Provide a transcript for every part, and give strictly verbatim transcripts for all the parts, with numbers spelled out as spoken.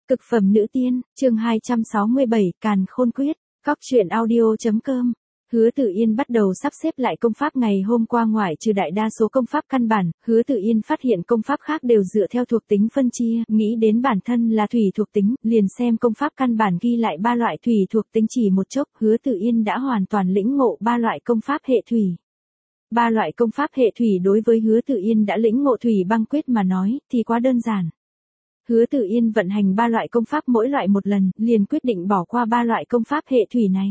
Cực phẩm nữ tiên, chương hai trăm sáu mươi bảy, Càn Khôn Quyết, Cóc truyện audio.com. Hứa Tử Yên bắt đầu sắp xếp lại công pháp ngày hôm qua ngoại trừ đại đa số công pháp căn bản, Hứa Tử Yên phát hiện công pháp khác đều dựa theo thuộc tính phân chia, nghĩ đến bản thân là thủy thuộc tính, liền xem công pháp căn bản ghi lại ba loại thủy thuộc tính chỉ một chốc, Hứa Tử Yên đã hoàn toàn lĩnh ngộ ba loại công pháp hệ thủy. Ba loại công pháp hệ thủy đối với Hứa Tử Yên đã lĩnh ngộ thủy băng quyết mà nói, thì quá đơn giản. Hứa Tử Yên vận hành ba loại công pháp mỗi loại một lần, liền quyết định bỏ qua ba loại công pháp hệ thủy này.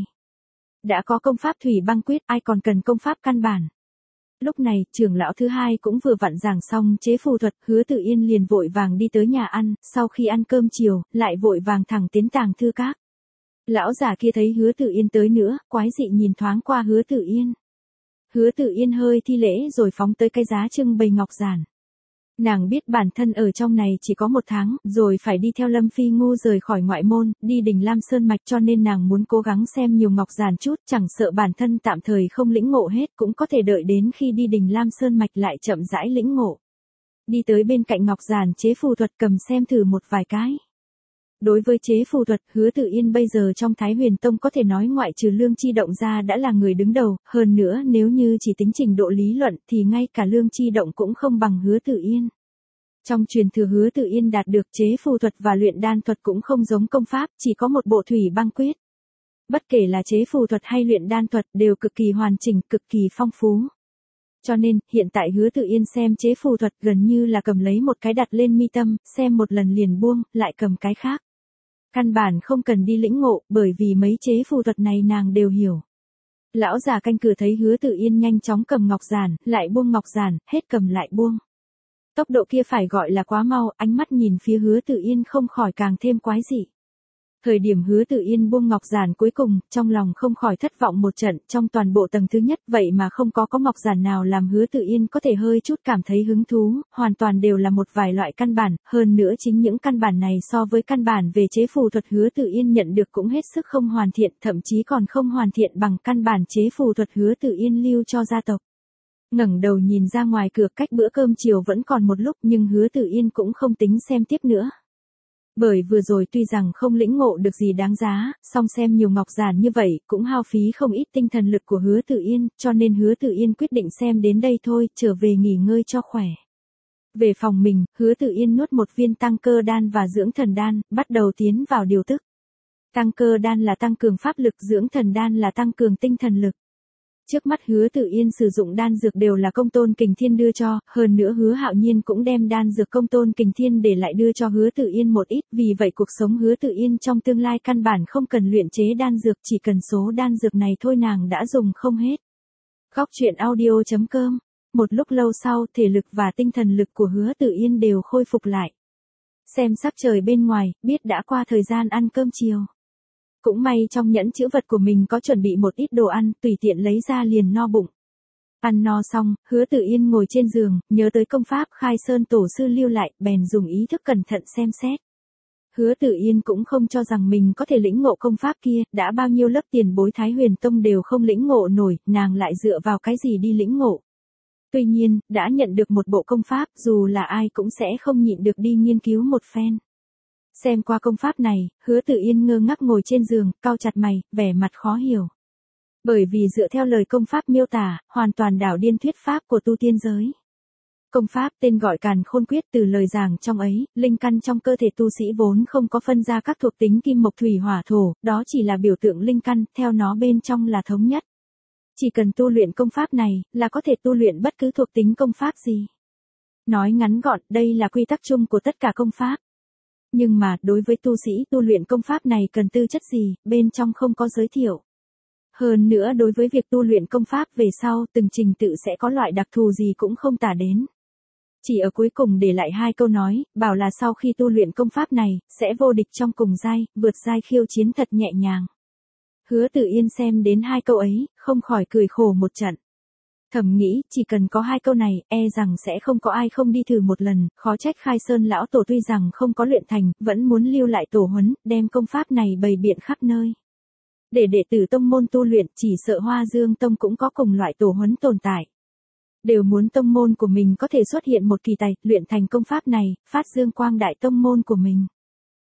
Đã có công pháp thủy băng quyết, ai còn cần công pháp căn bản. Lúc này, trưởng lão thứ hai cũng vừa vặn giảng xong chế phù thuật, Hứa Tử Yên liền vội vàng đi tới nhà ăn, sau khi ăn cơm chiều, lại vội vàng thẳng tiến tàng thư các. Lão già kia thấy Hứa Tử Yên tới nữa, quái dị nhìn thoáng qua Hứa Tử Yên. Hứa Tử Yên hơi thi lễ rồi phóng tới cái giá trưng bày ngọc giản. Nàng biết bản thân ở trong này chỉ có một tháng, rồi phải đi theo Lâm Phi Ngu rời khỏi ngoại môn, đi đỉnh Lam Sơn Mạch cho nên nàng muốn cố gắng xem nhiều ngọc giản chút, chẳng sợ bản thân tạm thời không lĩnh ngộ hết cũng có thể đợi đến khi đi đỉnh Lam Sơn Mạch lại chậm rãi lĩnh ngộ. Đi tới bên cạnh ngọc giản chế phù thuật cầm xem thử một vài cái. Đối với chế phù thuật, Hứa Tử Yên bây giờ trong Thái Huyền Tông có thể nói ngoại trừ Lương Chi Động ra đã là người đứng đầu, hơn nữa nếu như chỉ tính trình độ lý luận thì ngay cả Lương Chi Động cũng không bằng Hứa Tử Yên. Trong truyền thừa Hứa Tử Yên đạt được chế phù thuật và luyện đan thuật cũng không giống công pháp, chỉ có một bộ thủy băng quyết. Bất kể là chế phù thuật hay luyện đan thuật đều cực kỳ hoàn chỉnh, cực kỳ phong phú. Cho nên, hiện tại Hứa Tử Yên xem chế phù thuật gần như là cầm lấy một cái đặt lên mi tâm, xem một lần liền buông, lại cầm cái khác. Căn bản không cần đi lĩnh ngộ, bởi vì mấy chế phù thuật này nàng đều hiểu. Lão già canh cửa thấy Hứa Tử Yên nhanh chóng cầm ngọc giản, lại buông ngọc giản, hết cầm lại buông. Tốc độ kia phải gọi là quá mau, ánh mắt nhìn phía Hứa Tử Yên không khỏi càng thêm quái dị. Thời điểm Hứa Tử Yên buông ngọc giản cuối cùng, trong lòng không khỏi thất vọng một trận, trong toàn bộ tầng thứ nhất, vậy mà không có có ngọc giản nào làm Hứa Tử Yên có thể hơi chút cảm thấy hứng thú, hoàn toàn đều là một vài loại căn bản, hơn nữa chính những căn bản này so với căn bản về chế phù thuật Hứa Tử Yên nhận được cũng hết sức không hoàn thiện, thậm chí còn không hoàn thiện bằng căn bản chế phù thuật Hứa Tử Yên lưu cho gia tộc. Ngẩng đầu nhìn ra ngoài cửa, cách bữa cơm chiều vẫn còn một lúc nhưng Hứa Tử Yên cũng không tính xem tiếp nữa. Bởi vừa rồi tuy rằng không lĩnh ngộ được gì đáng giá, song xem nhiều ngọc giản như vậy cũng hao phí không ít tinh thần lực của Hứa Tử Yên, cho nên Hứa Tử Yên quyết định xem đến đây thôi, trở về nghỉ ngơi cho khỏe. Về phòng mình, Hứa Tử Yên nuốt một viên tăng cơ đan và dưỡng thần đan, bắt đầu tiến vào điều tức. Tăng cơ đan là tăng cường pháp lực, dưỡng thần đan là tăng cường tinh thần lực. Trước mắt Hứa Tử Yên sử dụng đan dược đều là Công Tôn Kình Thiên đưa cho, hơn nữa Hứa Hạo Nhiên cũng đem đan dược Công Tôn Kình Thiên để lại đưa cho Hứa Tử Yên một ít, vì vậy cuộc sống Hứa Tử Yên trong tương lai căn bản không cần luyện chế đan dược, chỉ cần số đan dược này thôi nàng đã dùng không hết. Cóc truyện audio.com. Một lúc lâu sau, thể lực và tinh thần lực của Hứa Tử Yên đều khôi phục lại. Xem sắc trời bên ngoài, biết đã qua thời gian ăn cơm chiều. Cũng may trong nhẫn chữ vật của mình có chuẩn bị một ít đồ ăn, tùy tiện lấy ra liền no bụng. Ăn no xong, Hứa Tử Yên ngồi trên giường, nhớ tới công pháp Khai Sơn tổ sư lưu lại, bèn dùng ý thức cẩn thận xem xét. Hứa Tử Yên cũng không cho rằng mình có thể lĩnh ngộ công pháp kia, đã bao nhiêu lớp tiền bối Thái Huyền Tông đều không lĩnh ngộ nổi, nàng lại dựa vào cái gì đi lĩnh ngộ. Tuy nhiên, đã nhận được một bộ công pháp, dù là ai cũng sẽ không nhịn được đi nghiên cứu một phen. Xem qua công pháp này, Hứa Tử Yên ngơ ngác ngồi trên giường, cau chặt mày, vẻ mặt khó hiểu. Bởi vì dựa theo lời công pháp miêu tả, hoàn toàn đảo điên thuyết pháp của tu tiên giới. Công pháp tên gọi Càn Khôn Quyết, từ lời giảng trong ấy, linh căn trong cơ thể tu sĩ vốn không có phân ra các thuộc tính kim mộc thủy hỏa thổ, đó chỉ là biểu tượng linh căn, theo nó bên trong là thống nhất. Chỉ cần tu luyện công pháp này, là có thể tu luyện bất cứ thuộc tính công pháp gì. Nói ngắn gọn, đây là quy tắc chung của tất cả công pháp. Nhưng mà, đối với tu sĩ tu luyện công pháp này cần tư chất gì, bên trong không có giới thiệu. Hơn nữa đối với việc tu luyện công pháp về sau, từng trình tự sẽ có loại đặc thù gì cũng không tả đến. Chỉ ở cuối cùng để lại hai câu nói, bảo là sau khi tu luyện công pháp này, sẽ vô địch trong cùng giai, vượt giai khiêu chiến thật nhẹ nhàng. Hứa Tử Yên xem đến hai câu ấy, không khỏi cười khổ một trận. Thầm nghĩ, chỉ cần có hai câu này, e rằng sẽ không có ai không đi thử một lần, khó trách Khai Sơn lão tổ tuy rằng không có luyện thành, vẫn muốn lưu lại tổ huấn, đem công pháp này bày biện khắp nơi. Để đệ tử tông môn tu luyện, chỉ sợ Hoa Dương Tông cũng có cùng loại tổ huấn tồn tại. Đều muốn tông môn của mình có thể xuất hiện một kỳ tài, luyện thành công pháp này, phát dương quang đại tông môn của mình.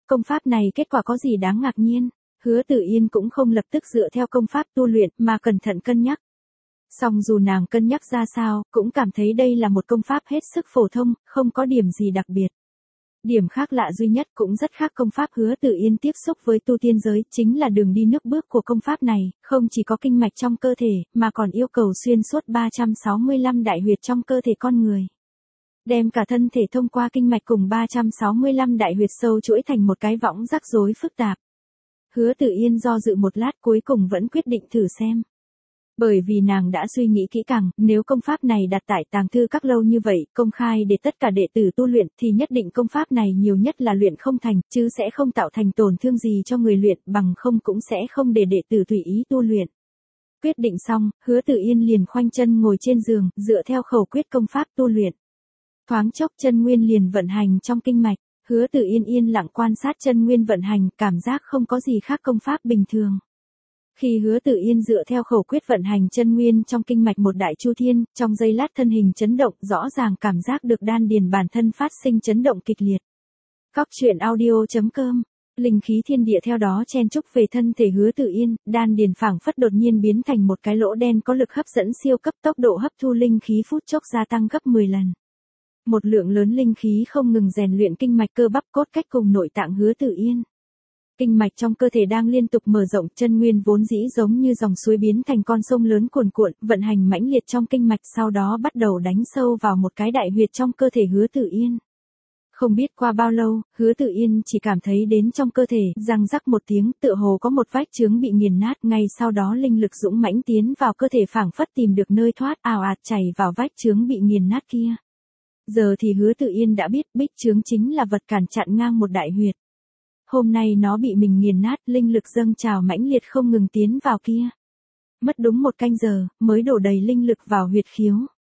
công pháp này kết quả có gì đáng ngạc nhiên. Hứa Tử Yên cũng không lập tức dựa theo công pháp tu luyện mà cẩn thận cân nhắc. Song dù nàng cân nhắc ra sao, cũng cảm thấy đây là một công pháp hết sức phổ thông, không có điểm gì đặc biệt. Điểm khác lạ duy nhất cũng rất khác công pháp Hứa Tử Yên tiếp xúc với tu tiên giới, chính là đường đi nước bước của công pháp này, không chỉ có kinh mạch trong cơ thể, mà còn yêu cầu xuyên suốt ba trăm sáu mươi lăm đại huyệt trong cơ thể con người. Đem cả thân thể thông qua kinh mạch cùng ba trăm sáu mươi lăm đại huyệt sâu chuỗi thành một cái võng rắc rối phức tạp. Hứa Tử Yên do dự một lát cuối cùng vẫn quyết định thử xem. Bởi vì nàng đã suy nghĩ kỹ càng, nếu công pháp này đặt tại tàng thư các lâu như vậy, công khai để tất cả đệ tử tu luyện thì nhất định công pháp này nhiều nhất là luyện không thành, chứ sẽ không tạo thành tổn thương gì cho người luyện, bằng không cũng sẽ không để đệ tử tùy ý tu luyện. Quyết định xong, Hứa Tử Yên liền khoanh chân ngồi trên giường, dựa theo khẩu quyết công pháp tu luyện. Thoáng chốc chân nguyên liền vận hành trong kinh mạch, Hứa Tử Yên yên lặng quan sát chân nguyên vận hành, cảm giác không có gì khác công pháp bình thường. Khi Hứa Tử Yên dựa theo khẩu quyết vận hành chân nguyên trong kinh mạch một đại chu thiên, trong giây lát thân hình chấn động, rõ ràng cảm giác được đan điền bản thân phát sinh chấn động kịch liệt. Cóc truyện audio chấm com, linh khí thiên địa theo đó chen chúc về thân thể Hứa Tử Yên, đan điền phảng phất đột nhiên biến thành một cái lỗ đen có lực hấp dẫn siêu cấp, tốc độ hấp thu linh khí phút chốc gia tăng gấp mười lần. Một lượng lớn linh khí không ngừng rèn luyện kinh mạch cơ bắp cốt cách cùng nội tạng Hứa Tử Yên. Kinh mạch trong cơ thể đang liên tục mở rộng, chân nguyên vốn dĩ giống như dòng suối biến thành con sông lớn cuồn cuộn, vận hành mãnh liệt trong kinh mạch, sau đó bắt đầu đánh sâu vào một cái đại huyệt trong cơ thể Hứa Tử Yên. Không biết qua bao lâu, Hứa Tử Yên chỉ cảm thấy đến trong cơ thể, răng rắc một tiếng, tựa hồ có một vách chướng bị nghiền nát, ngay sau đó linh lực dũng mãnh tiến vào cơ thể phảng phất tìm được nơi thoát, ào ạt chảy vào vách chướng bị nghiền nát kia. Giờ thì Hứa Tử Yên đã biết, bích chướng chính là vật cản chặn ngang một đại huyệt. Hôm nay nó bị mình nghiền nát, linh lực dâng trào mãnh liệt không ngừng tiến vào kia. Mất đúng một canh giờ, mới đổ đầy linh lực vào huyệt khiếu.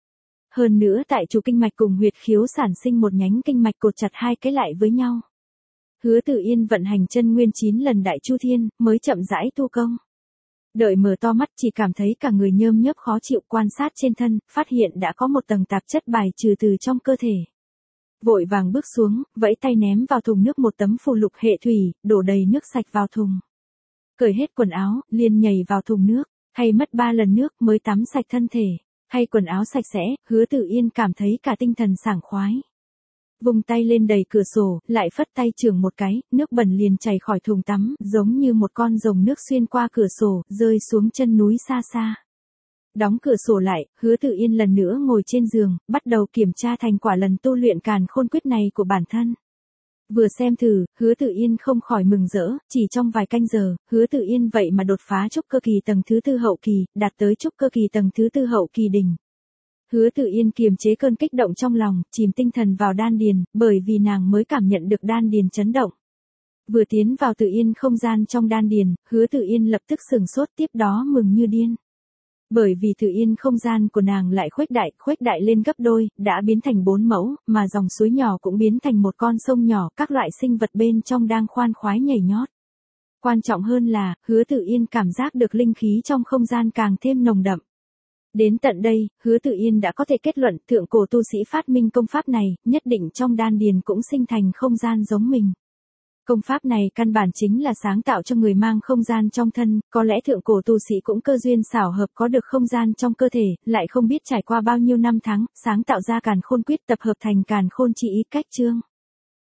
Hơn nữa tại trụ kinh mạch cùng huyệt khiếu sản sinh một nhánh kinh mạch cột chặt hai cái lại với nhau. Hứa Tử Yên vận hành chân nguyên chín lần đại chu thiên, mới chậm rãi tu công. Đợi mở to mắt chỉ cảm thấy cả người nhơm nhớp khó chịu, quan sát trên thân, phát hiện đã có một tầng tạp chất bài trừ từ trong cơ thể. Vội vàng bước xuống, vẫy tay ném vào thùng nước một tấm phù lục hệ thủy, đổ đầy nước sạch vào thùng. Cởi hết quần áo, liền nhảy vào thùng nước, thay mất ba lần nước mới tắm sạch thân thể, thay quần áo sạch sẽ, Hứa Tử Yên cảm thấy cả tinh thần sảng khoái. Vùng tay lên đầy cửa sổ, lại phất tay chưởng một cái, nước bẩn liền chảy khỏi thùng tắm, giống như một con rồng nước xuyên qua cửa sổ, rơi xuống chân núi xa xa. Đóng cửa sổ lại, Hứa Tử Yên lần nữa ngồi trên giường, bắt đầu kiểm tra thành quả lần tu luyện càn khôn quyết này của bản thân. Vừa xem thử, Hứa Tử Yên không khỏi mừng rỡ, chỉ trong vài canh giờ, Hứa Tử Yên vậy mà đột phá trúc cơ kỳ tầng thứ tư hậu kỳ, đạt tới trúc cơ kỳ tầng thứ tư hậu kỳ đỉnh. Hứa Tử Yên kiềm chế cơn kích động trong lòng, chìm tinh thần vào đan điền, bởi vì nàng mới cảm nhận được đan điền chấn động. Vừa tiến vào Tử Yên không gian trong đan điền, Hứa Tử Yên lập tức sửng sốt, tiếp đó mừng như điên. Bởi vì Tử Yên không gian của nàng lại khuếch đại, khuếch đại lên gấp đôi, đã biến thành bốn mẫu, mà dòng suối nhỏ cũng biến thành một con sông nhỏ, các loại sinh vật bên trong đang khoan khoái nhảy nhót. Quan trọng hơn là, Hứa Tử Yên cảm giác được linh khí trong không gian càng thêm nồng đậm. Đến tận đây, Hứa Tử Yên đã có thể kết luận thượng cổ tu sĩ phát minh công pháp này, nhất định trong đan điền cũng sinh thành không gian giống mình. Công pháp này căn bản chính là sáng tạo cho người mang không gian trong thân, có lẽ thượng cổ tu sĩ cũng cơ duyên xảo hợp có được không gian trong cơ thể, lại không biết trải qua bao nhiêu năm tháng, sáng tạo ra càn khôn quyết tập hợp thành càn khôn chỉ ý cách chương.